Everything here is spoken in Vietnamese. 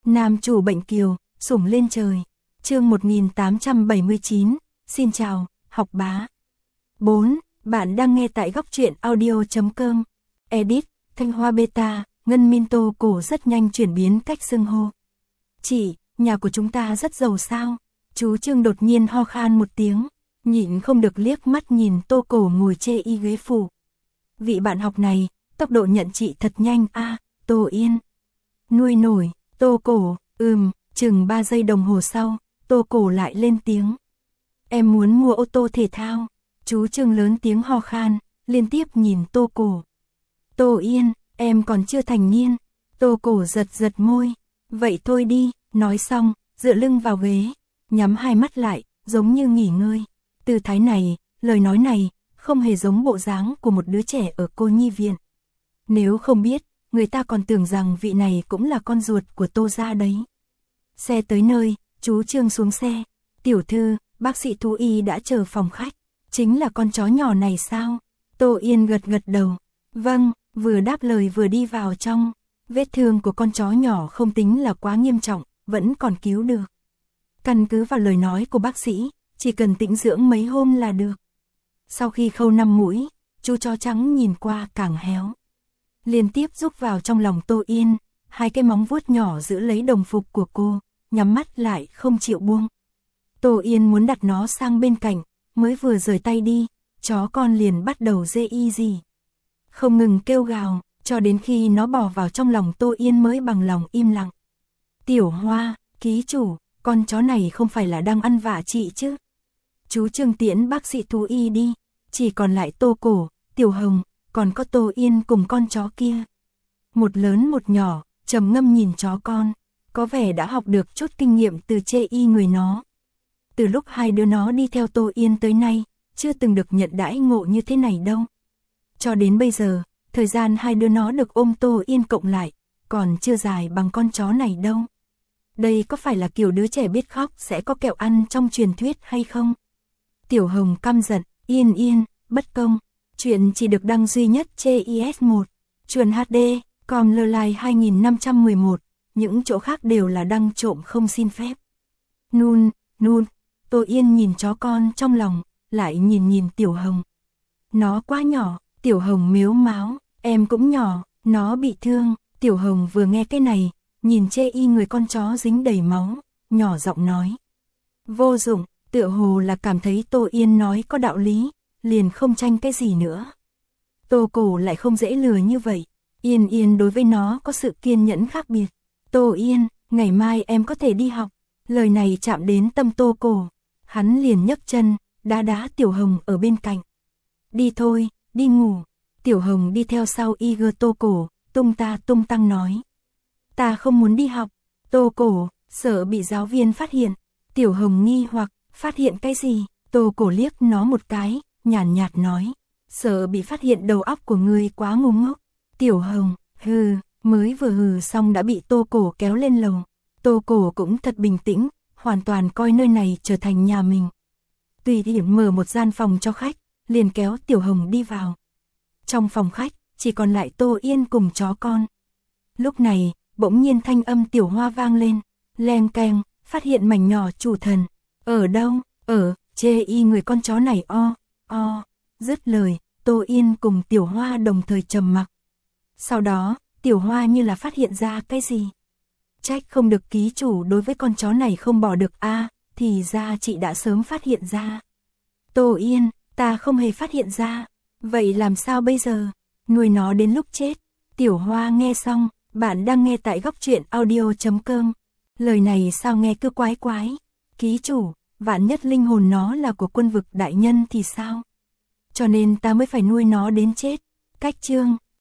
Nam chủ bệnh kiều, sủng lên trời. Chương 1879, xin chào, học bá. 4. Bạn đang nghe tại góc truyện audio.com. Edit, Thanh Hoa Beta, Ngân Minto cổ rất nhanh chuyển biến cách xưng hô. Chị, nhà của chúng ta rất giàu sao? Chú Trương đột nhiên ho khan một tiếng, nhịn không được liếc mắt nhìn Tô Cổ ngồi chê y ghế phụ. Vị bạn học này, tốc độ nhận chị thật nhanh a. Tô Yên. Nuôi nổi, Tô Cổ, chừng 3 giây đồng hồ sau, Tô Cổ lại lên tiếng. Em muốn mua ô tô thể thao. Chú Trương lớn tiếng ho khan, liên tiếp nhìn Tô Cổ. Tô Yên, em còn chưa thành niên. Tô Cổ giật giật môi. Vậy thôi đi, nói xong, dựa lưng vào ghế, nhắm hai mắt lại, giống như nghỉ ngơi. Tư thái này, lời nói này, không hề giống bộ dáng của một đứa trẻ ở cô nhi viện. Nếu không biết, người ta còn tưởng rằng vị này cũng là con ruột của Tô gia đấy. Xe tới nơi, chú Trương xuống xe. Tiểu thư, bác sĩ thú y đã chờ phòng khách. Chính là con chó nhỏ này sao? Tô Yên gật gật đầu. Vâng, vừa đáp lời vừa đi vào trong. Vết thương của con chó nhỏ không tính là quá nghiêm trọng, vẫn còn cứu được. Căn cứ vào lời nói của bác sĩ, chỉ cần tĩnh dưỡng mấy hôm là được. Sau khi khâu 5 mũi, chú chó trắng nhìn qua càng héo. Liên tiếp rúc vào trong lòng Tô Yên, hai cái móng vuốt nhỏ giữ lấy đồng phục của cô, nhắm mắt lại không chịu buông. Tô Yên muốn đặt nó sang bên cạnh, mới vừa rời tay đi, chó con liền bắt đầu dê y gì. Không ngừng kêu gào, cho đến khi nó bò vào trong lòng Tô Yên mới bằng lòng im lặng. Tiểu Hoa, ký chủ, con chó này không phải là đang ăn vạ chị chứ? Chú Trương tiễn bác sĩ thú y đi, chỉ còn lại Tô Cổ, Tiểu Hồng, còn có Tô Yên cùng con chó kia. Một lớn một nhỏ, trầm ngâm nhìn chó con, có vẻ đã học được chút kinh nghiệm từ chê y người nó. Từ lúc hai đứa nó đi theo Tô Yên tới nay, chưa từng được nhận đãi ngộ như thế này đâu. Cho đến bây giờ, thời gian hai đứa nó được ôm Tô Yên cộng lại, còn chưa dài bằng con chó này đâu. Đây có phải là kiểu đứa trẻ biết khóc sẽ có kẹo ăn trong truyền thuyết hay không? Tiểu Hồng căm giận, Yên, bất công. Chuyện chỉ được đăng duy nhất trên IS1, Chuồn HD, com lơ lai 2511, những chỗ khác đều là đăng trộm không xin phép. Nun, Tô Yên nhìn chó con trong lòng, lại nhìn Tiểu Hồng. Nó quá nhỏ, Tiểu Hồng mếu máo, em cũng nhỏ, nó bị thương. Tiểu Hồng vừa nghe cái này, nhìn chê y người con chó dính đầy máu, nhỏ giọng nói. Vô dụng, tựa hồ là cảm thấy Tô Yên nói có đạo lý, liền không tranh cái gì nữa. Tô Cổ lại không dễ lừa như vậy, Yên đối với nó có sự kiên nhẫn khác biệt. Tô Yên, ngày mai em có thể đi học. Lời này chạm đến tâm Tô Cổ, hắn liền nhấc chân, đá Tiểu Hồng ở bên cạnh. Đi thôi, đi ngủ. Tiểu Hồng đi theo sau y Tô Cổ, tung tăng nói. Ta không muốn đi học. Tô Cổ, sợ bị giáo viên phát hiện. Tiểu Hồng nghi hoặc, phát hiện cái gì? Tô Cổ liếc nó một cái, nhàn nhạt nói. Sợ bị phát hiện đầu óc của ngươi quá ngu ngốc. Tiểu Hồng, mới vừa hừ xong đã bị Tô Cổ kéo lên lầu. Tô Cổ cũng thật bình tĩnh, hoàn toàn coi nơi này trở thành nhà mình. Tùy tiện mở một gian phòng cho khách, liền kéo Tiểu Hồng đi vào. Trong phòng khách, chỉ còn lại Tô Yên cùng chó con. Lúc này, bỗng nhiên thanh âm Tiểu Hoa vang lên, leng keng, phát hiện mảnh nhỏ chủ thần. Ở đâu? Chê y người con chó này Dứt lời, Tô Yên cùng Tiểu Hoa đồng thời trầm mặc. Sau đó, Tiểu Hoa như là phát hiện ra cái gì. Trách không được ký chủ đối với con chó này không bỏ được thì ra chị đã sớm phát hiện ra. Tô Yên, ta không hề phát hiện ra. Vậy làm sao bây giờ? Nuôi nó đến lúc chết. Tiểu Hoa nghe xong, bạn đang nghe tại góc truyện audio.com. Lời này sao nghe cứ quái quái. Ký chủ, vạn nhất linh hồn nó là của Quân Vực đại nhân thì sao? Cho nên ta mới phải nuôi nó đến chết. Cách chương